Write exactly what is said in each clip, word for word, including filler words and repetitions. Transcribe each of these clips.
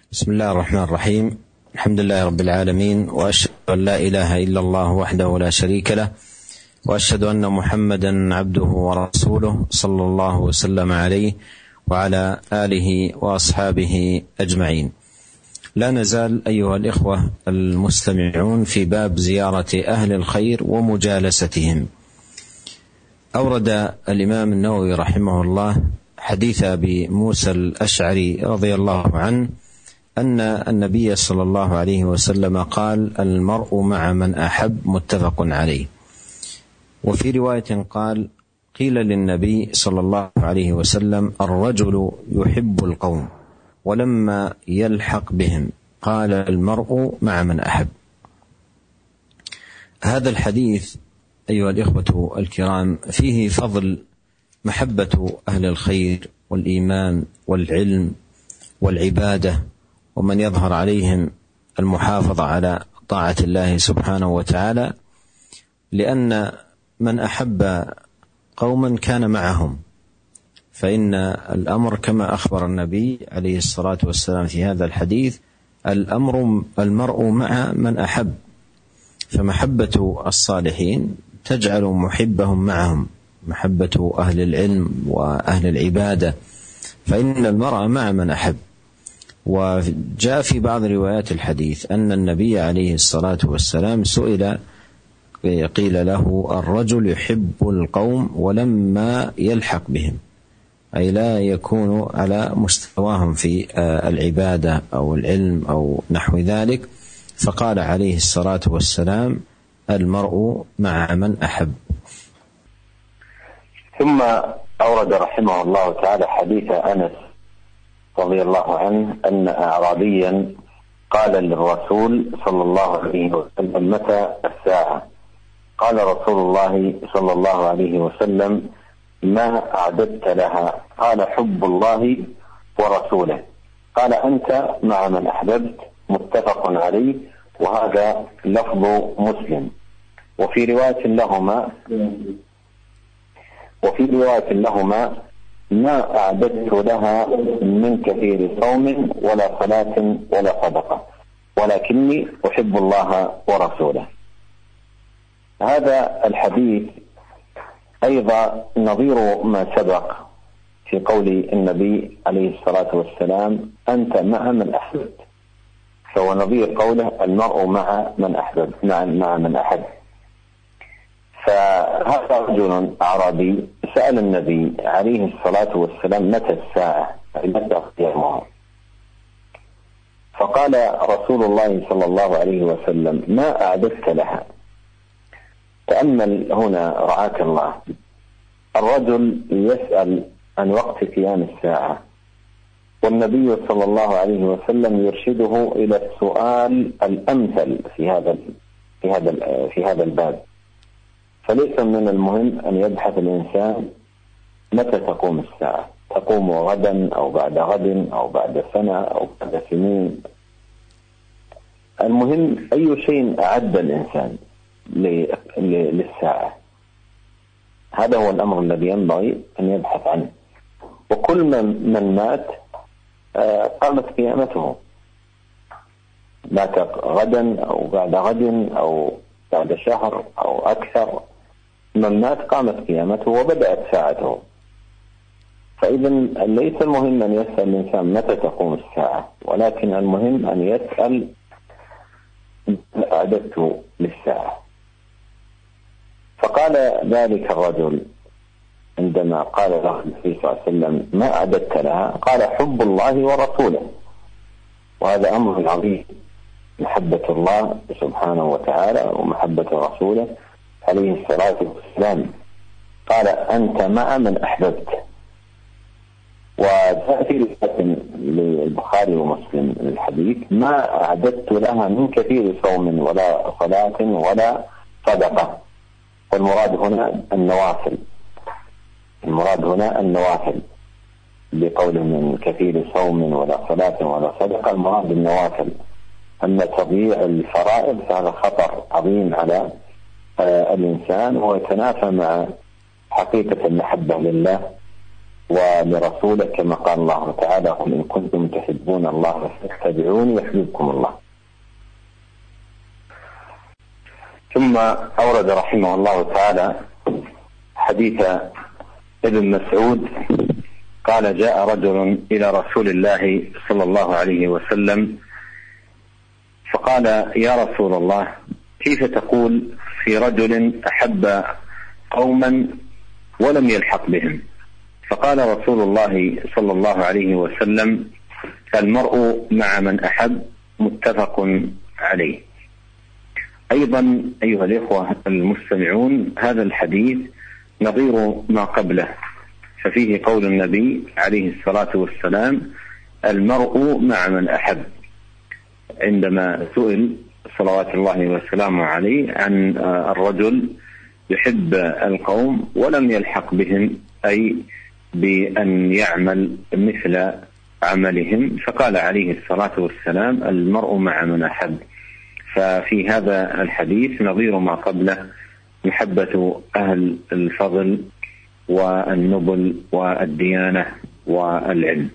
بسم الله الرحمن الرحيم. الحمد لله رب العالمين، وأشهد أن لا إله إلا الله وحده لا شريك له، وأشهد أن محمدا عبده ورسوله صلى الله وسلم عليه وعلى آله وأصحابه أجمعين. لا نزال أيها الإخوة المستمعون في باب زيارة أهل الخير ومجالستهم. أورد الإمام النووي رحمه الله حديث أبي موسى الأشعري رضي الله عنه أن النبي صلى الله عليه وسلم قال: المرء مع من أحب، متفق عليه. وفي رواية قال: قيل للنبي صلى الله عليه وسلم: الرجل يحب القوم ولما يلحق بهم، قال: المرء مع من أحب. هذا الحديث أيها الإخوة الكرام فيه فضل محبة أهل الخير والإيمان والعلم والعبادة، ومن يظهر عليهم المحافظة على طاعة الله سبحانه وتعالى، لأن من أحب قوما كان معهم، فإن الأمر كما أخبر النبي عليه الصلاة والسلام في هذا الحديث: الأمر المرء مع من أحب. فمحبة الصالحين تجعل محبهم معهم، محبة أهل العلم وأهل العبادة، فإن المرء مع من أحب. وجاء في بعض روايات الحديث أن النبي عليه الصلاة والسلام سئل، قيل له: الرجل يحب القوم ولما يلحق بهم، أي لا يكون على مستواهم في العبادة أو العلم أو نحو ذلك، فقال عليه الصلاة والسلام: المرء مع من أحب. ثم أورد رحمه الله تعالى حديث أنس رضي الله عنه أن أعرابيا قال للرسول صلى الله عليه وسلم: متى الساعة؟ قال رسول الله صلى الله عليه وسلم: ما أعددت لها؟ قال: حب الله ورسوله. قال: أنت مع من أحببت، متفق عليه، وهذا لفظ مسلم. وفي رواية لهما وفي رواية لهما ما أعددت لها من كثير صوم ولا صلاة ولا صدقة، ولكني أحب الله ورسوله. هذا الحديث أيضا نظير ما سبق في قول النبي عليه الصلاة والسلام: أنت مع من أحببت، فهو نظير قوله: المرء مع من أحبب، مع, مع من أحب. فهذا رجل أعرابي سأل النبي عليه الصلاة والسلام: متى الساعة؟ متى قيامها؟ فقال رسول الله صلى الله عليه وسلم: ما أعددت لها؟ تأمل هنا رعاك الله، الرجل يسأل عن وقت قيام الساعة، والنبي صلى الله عليه وسلم يرشده إلى السؤال الأمثل في هذا في هذا في هذا الباب. فليس من المهم أن يبحث الإنسان متى تقوم الساعة، تقوم غدا أو بعد غد أو بعد سنة أو بعد سنين. المهم أي شيء أعد الإنسان للساعة، هذا هو الأمر الذي ينبغي أن يبحث عنه. وكل من, من مات قامت قيامته، مات غدا أو بعد غد أو بعد شهر أو أكثر، من مات قامت قيامته وبدأت ساعته. فإذا ليس المهم أن يسأل الإنسان متى تقوم الساعة، ولكن المهم أن يسأل أعددت للساعة. فقال ذلك الرجل عندما قال له النبي صلى الله عليه وسلم: ما أعددت لها؟ قال: حب الله ورسوله. وهذا أمر عظيم، محبة الله سبحانه وتعالى ومحبة رسوله عليه الصلاة والسلام. قال: أنت مع من أحببت. وجاء في رواية للبخاري ومسلم الحديث: ما أعددت لها من كثير صوم ولا صلاة ولا صدقة. والمراد هنا النوافل، المراد هنا النوافل بقوله من كثير صوم ولا صلاة ولا صدقة، المراد النوافل. أما تضييع الفرائض فهذا خطر عظيم على الإنسان، ويتنافى مع حقيقة المحبة لله ولرسوله كما قال الله تعالى: قل إن كنتم تحبون الله فاتبعوني يحببكم الله. ثم أورد رحمه الله تعالى حديث ابن مسعود قال: جاء رجل إلى رسول الله صلى الله عليه وسلم فقال: يا رسول الله، كيف تقول في رجل أحب قوما ولم يلحق بهم؟ فقال رسول الله صلى الله عليه وسلم: المرء مع من أحب، متفق عليه. أيضا أيها الإخوة المستمعون، هذا الحديث نظير ما قبله، ففيه قول النبي عليه الصلاة والسلام: المرء مع من أحب، عندما سئل صلوات الله وسلامه عليه عن الرجل يحب القوم ولم يلحق بهم، أي بأن يعمل مثل عملهم، فقال عليه الصلاة والسلام: المرء مع من أحب. ففي هذا الحديث نظير ما قبله، محبة أهل الفضل والنبل والديانة والعلم.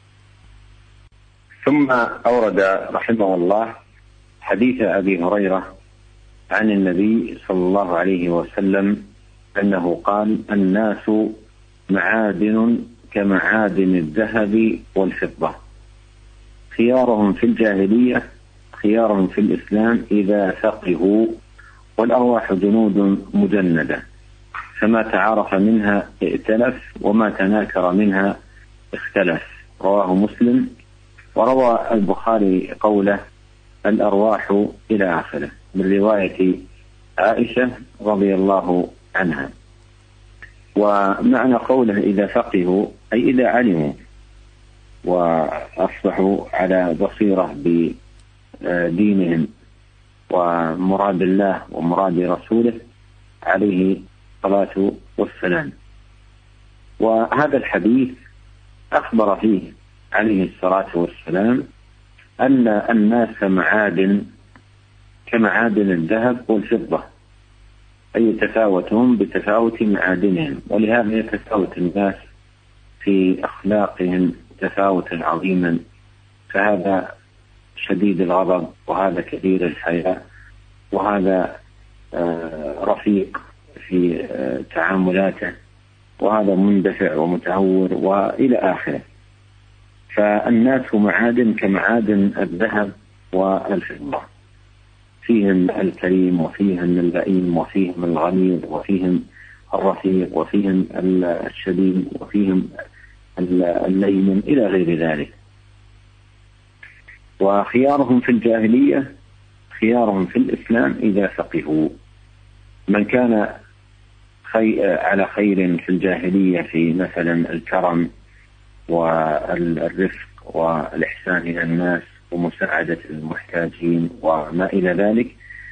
ثم أورد رحمه الله حديث أبي هريرة عن النبي صلى الله عليه وسلم أنه قال: الناس معادن كمعادن الذهب والفضة، خيارهم في الجاهلية خيارهم في الإسلام إذا فقهوا، والأرواح جنود مجندة، فما تعارف منها ائتلف وما تناكر منها اختلف. رواه مسلم. وروى البخاري قوله: الأرواح إلى آخره، من رواية عائشة رضي الله عنها. ومعنى قوله إذا فقهوا أي إذا علموا وأصبحوا على بصيرة بدينهم ومراد الله ومراد رسوله عليه الصلاة والسلام. وهذا الحديث أخبر فيه عليه الصلاة والسلام أن الناس معادن كمعادن الذهب والفضة، أي يتفاوتهم بتفاوت معادنهم، ولهذا يتفاوت الناس في أخلاقهم تفاوتا عظيما، فهذا شديد الغضب، وهذا كثير الحياء، وهذا رفيق في تعاملاته، وهذا مندفع ومتهور، وإلى آخره. فالناس معادن كمعادن الذهب والفضة، فيهم الكريم وفيهم اللئيم وفيهم الغني وفيهم الرفيق وفيهم الشديد وفيهم اللين إلى غير ذلك. وخيارهم في الجاهلية خيارهم في الإسلام إذا فقهوا. من كان خي... على خير في الجاهلية في مثلا الكرم والرفق والإحسان إلى الناس ومساعدة المحتاجين وما إلى ذلك،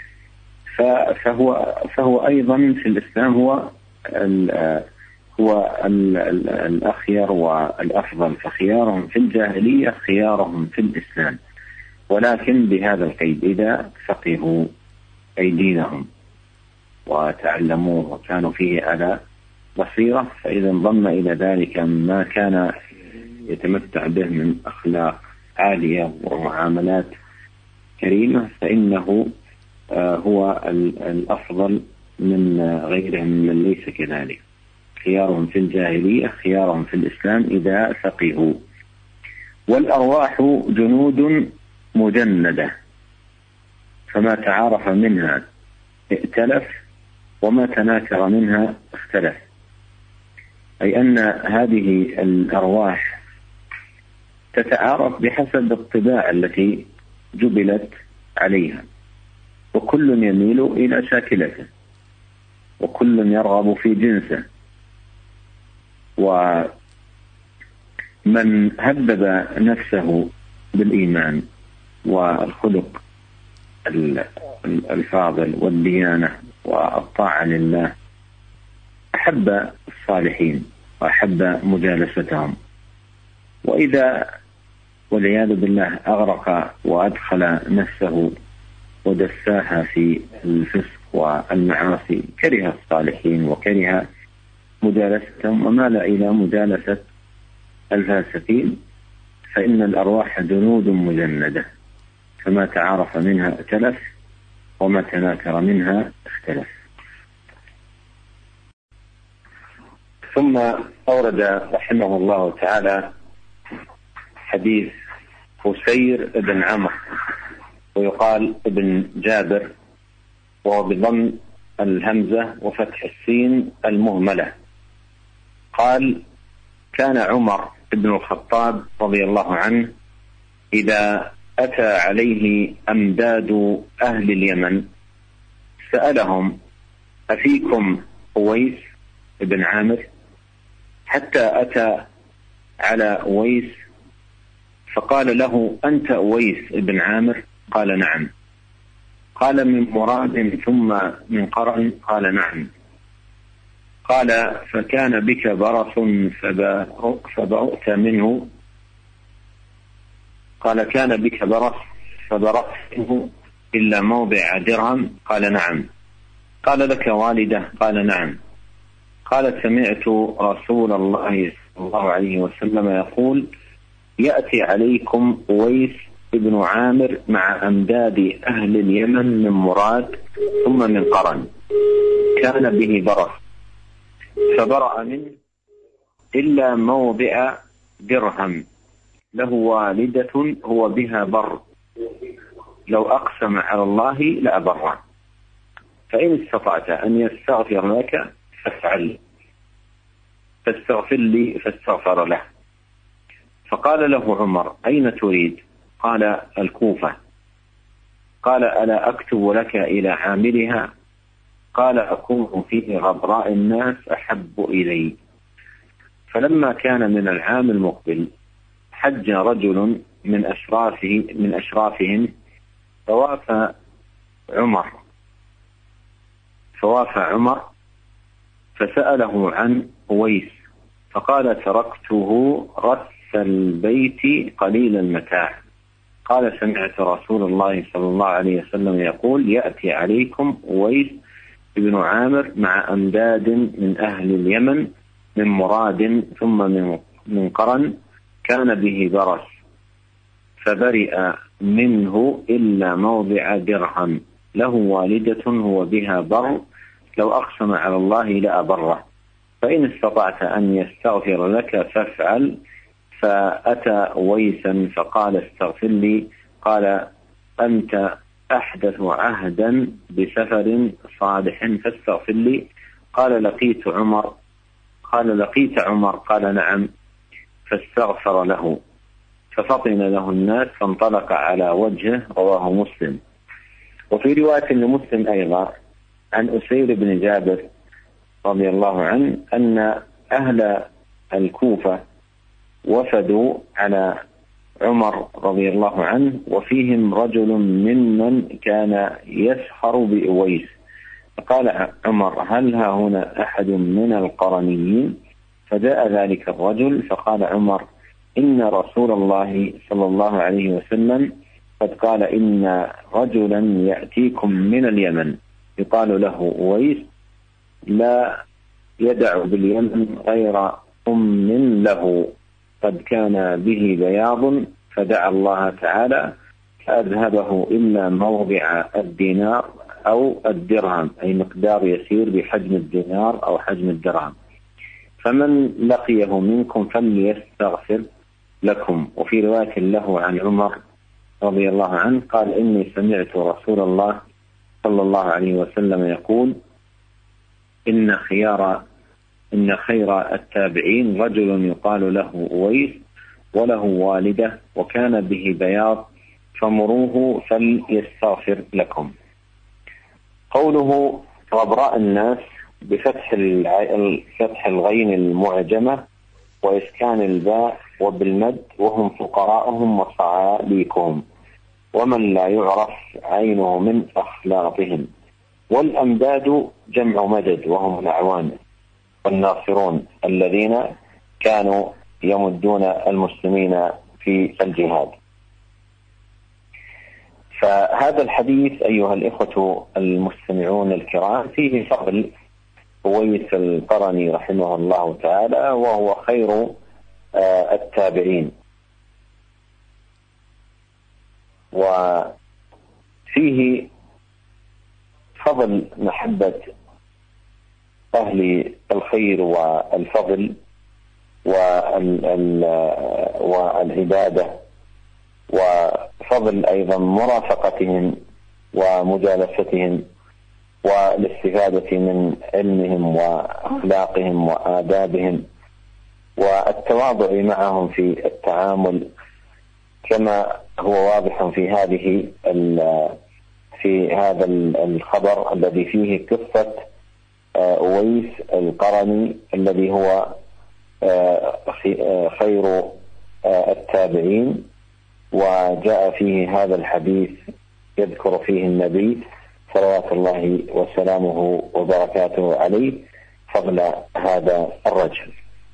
فهو فهو أيضا في الإسلام هو ال هو ال ال الأخير والأفضل. فخيارهم في الجاهلية خيارهم في الإسلام، ولكن بهذا القيد: إذا فقهوا أي دينهم وتعلموه وكانوا فيه على بصيرة، فإذا انضم إلى ذلك ما كان يتمتع به من أخلاق عالية ومعاملات كريمة، فإنه هو الأفضل من غيرهم من ليس كذلك. خيارهم في الجاهلية خيارهم في الإسلام إذا فقهوا. والأرواح جنود مجندة، فما تعارف منها ائتلف وما تناكر منها اختلف، أي أن هذه الأرواح تتعارف بحسب الطباع التي جبلت عليها، وكل يميل إلى شاكلته، وكل يرغب في جنسه. ومن هذب نفسه بالإيمان والخلق الفاضل والديانة والطاعة لله أحب الصالحين وأحب مجالستهم. وإذا والعياذ بالله أغرق وأدخل نفسه ودساها في الفسق والمعاصي كره الصالحين وكره مجالستهم ومال إلى مجالسة الفاسقين، فإن الأرواح جنود مجندة، فما تعارف منها ائتلف وما تناكر منها اختلف. ثم أورد رحمه الله تعالى حديث قصير بن عمرو، ويقال ابن جابر، وهو بضم الهمزة وفتح السين المهملة. قال: كان عمر بن الخطاب رضي الله عنه إذا أتى عليه أمداد أهل اليمن سألهم: أفيكم أويس بن عامر؟ حتى أتى على أويس فقال له: أنت أويس بن عامر؟ قال: نعم. قال: من مراد ثم من قرن؟ قال: نعم. قال: فكان بك برص فبرأت منه؟ قال: كان بك برص فبرأت منه إلا موضع درهم؟ قال: نعم. قال: لك والدة؟ قال: نعم. قال: سمعت رسول الله صلى الله عليه وسلم يقول: يأتي عليكم أويس ابن عامر مع أمداد أهل اليمن من مراد ثم من قرن، كان به برص فبرأ منه إلا موضع درهم، له والدة هو بها بر، لو أقسم على الله لأبره، فإن استطعت أن يستغفر لك فافعل، فاستغفر لي فاستغفر له. فقال له عمر: أين تريد؟ قال: الكوفة. قال: ألا أكتب لك إلى عاملها؟ قال: أكون فيه غبراء الناس أحب إلي. فلما كان من العام المقبل حج رجل من أشرافه من أشرافهم فوافى عمر فوافى عمر فسأله عن أويس، فقال: تركته رث البيت قليل المتاع. قال: سمعت رسول الله صلى الله عليه وسلم يقول: يأتي عليكم أويس ابن عامر مع أمداد من أهل اليمن من مراد ثم من من قرن، كان به برص فبرئ منه إلا موضع درهم، له والدة هو بها بر، لو أقسم على الله لأبره، فإن استطعت أن يستغفر لك فافعل. فأتى أويسا فقال: استغفر لي. قال: أنت أحدث عهدا بسفر صالح فاستغفر لي. قال: لقيت عمر قال لقيت عمر قال: نعم. فاستغفر له ففطن له الناس فانطلق على وجهه. رواه مسلم. وفي رواية لمسلم أيضا عن أسير بن جابر رضي الله عنه أن أهل الكوفة وفدوا على عمر رضي الله عنه، وفيهم رجل ممن كان يسخر بأويس، فقال عمر: هل ها هنا أحد من القرنيين؟ فجاء ذلك الرجل فقال عمر: إن رسول الله صلى الله عليه وسلم قد قال: إن رجلا يأتيكم من اليمن يقال له أويس، لا يدع باليمن غير أم له قد كان به بياض، فدعا الله تعالى فأذهبه إلا موضع الدينار أو الدرهم، أي مقدار يسير بحجم الدينار أو حجم الدرهم، فمن لقيه منكم فليستغفر لكم. وفي رواية له عن عمر رضي الله عنه قال: إني سمعت رسول الله صلى الله عليه وسلم يقول: إن خيار إن خير التابعين رجل يقال له أويس وله والدة وكان به بياض، فمروه فليستغفر لكم. قوله غبراء الناس بفتح فتح الغين المعجمة وإسكان الباء وبالمد، وهم فقراءهم وصعاليكهم ومن لا يعرف عينه من أخلاقهم. والأمداد جمع مدد وهم الأعوان والناصرون الذين كانوا يمدون المسلمين في الجهاد. فهذا الحديث أيها الإخوة المستمعون الكرام فيه فضل أويس القرني رحمه الله تعالى، وهو خير التابعين. وفيه فضل محبة أهل الخير والفضل والعبادة، وفضل أيضا مرافقتهم ومجالستهم والاستفادة من علمهم وأخلاقهم وآدابهم، والتواضع معهم في التعامل، كما هو واضح في هذه في هذا الخبر الذي فيه قصة أويس القرني الذي هو خير التابعين. وجاء فيه هذا الحديث يذكر فيه النبي صلوات الله وسلامه وبركاته عليه فضل هذا الرجل.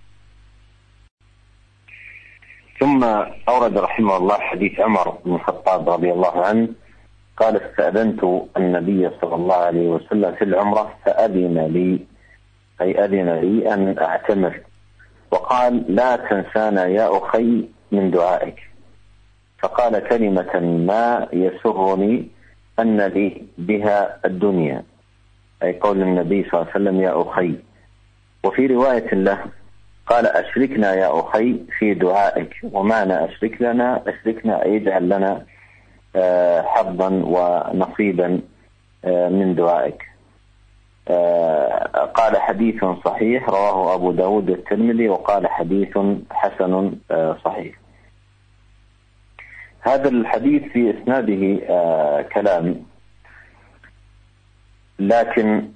ثم أورد رحمه الله حديث عمر بن الخطاب رضي الله عنه قال: استأذنت النبي صلى الله عليه وسلم في العمرة فأذن لي، أي أذن لي أن أعتمر، وقال: لا تنسانا يا أخي من دعائك. فقال كلمة ما يسرني أن لي بها الدنيا، أي قول النبي صلى الله عليه وسلم يا أخي. وفي رواية له قال: أشركنا يا أخي في دعائك. ومعنى أشرك لنا أشركنا أي اجعل لنا حظا ونصيبا من دعائك. قال حديث صحيح رواه أبو داود الترمذي، وقال حديث حسن صحيح. هذا الحديث في إسناده كلام، لكن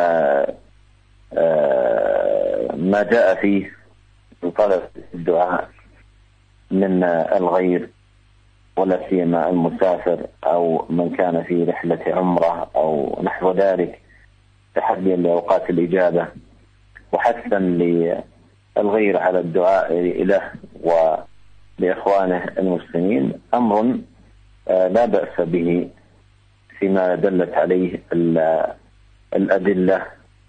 ما جاء فيه من طلب الدعاء من الغير، ولا سيما المسافر أو من كان في رحلة عمرة أو نحو ذلك، تحديا لأوقات الإجابة وحثا للغير على الدعاء له ولإخوانه المسلمين، أمر لا بأس به فيما دلت عليه الأدلة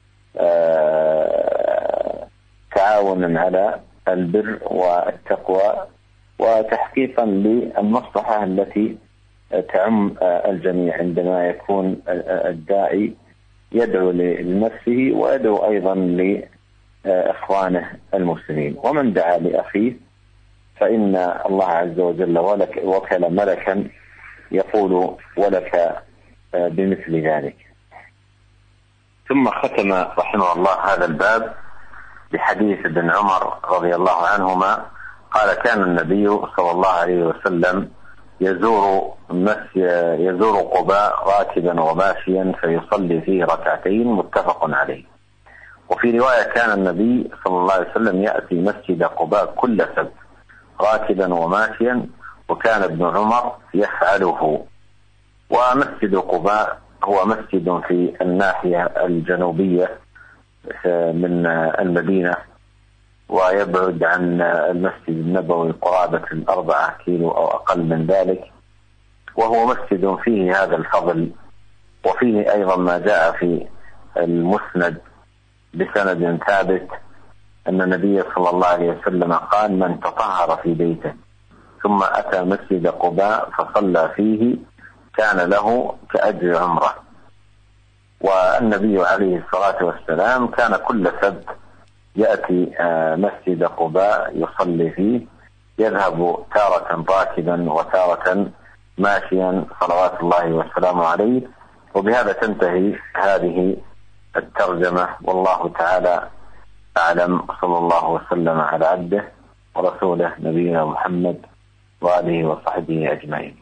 تعاونا على البر والتقوى وتحقيقا للمصلحة التي تعم الجميع، عندما يكون الداعي يدعو لنفسه ويدعو أيضا لإخوانه المسلمين. ومن دعا لأخيه فإن الله عز وجل وكل ملكا يقول ولك بمثل ذلك. ثم ختم رحمه الله هذا الباب بحديث ابن عمر رضي الله عنهما قال: كان النبي صلى الله عليه وسلم يزور يزور قباء راكبا وماشيا فيصلي فيه ركعتين، متفق عليه. وفي رواية كان النبي صلى الله عليه وسلم يأتي مسجد قباء كل سبت راكبا وماشيا، وكان ابن عمر يفعله. ومسجد قباء هو مسجد في الناحية الجنوبية من المدينة، ويبعد عن المسجد النبوي قرابة الأربعة كيلو أو أقل من ذلك، وهو مسجد فيه هذا الفضل. وفيه أيضا ما جاء في المسند بسند ثابت أن النبي صلى الله عليه وسلم قال: من تطهر في بيته ثم أتى مسجد قباء فصلى فيه كان له كأجر عمره. والنبي عليه الصلاة والسلام كان كل سبت يأتي مسجد قباء يصلي فيه، يذهب تارة راكبا وتارة ماشيا صلوات الله والسلام عليه. وبهذا تنتهي هذه الترجمة، والله تعالى أعلم. صلى الله وسلم على عبده ورسوله نبينا محمد وآله وصحبه أجمعين.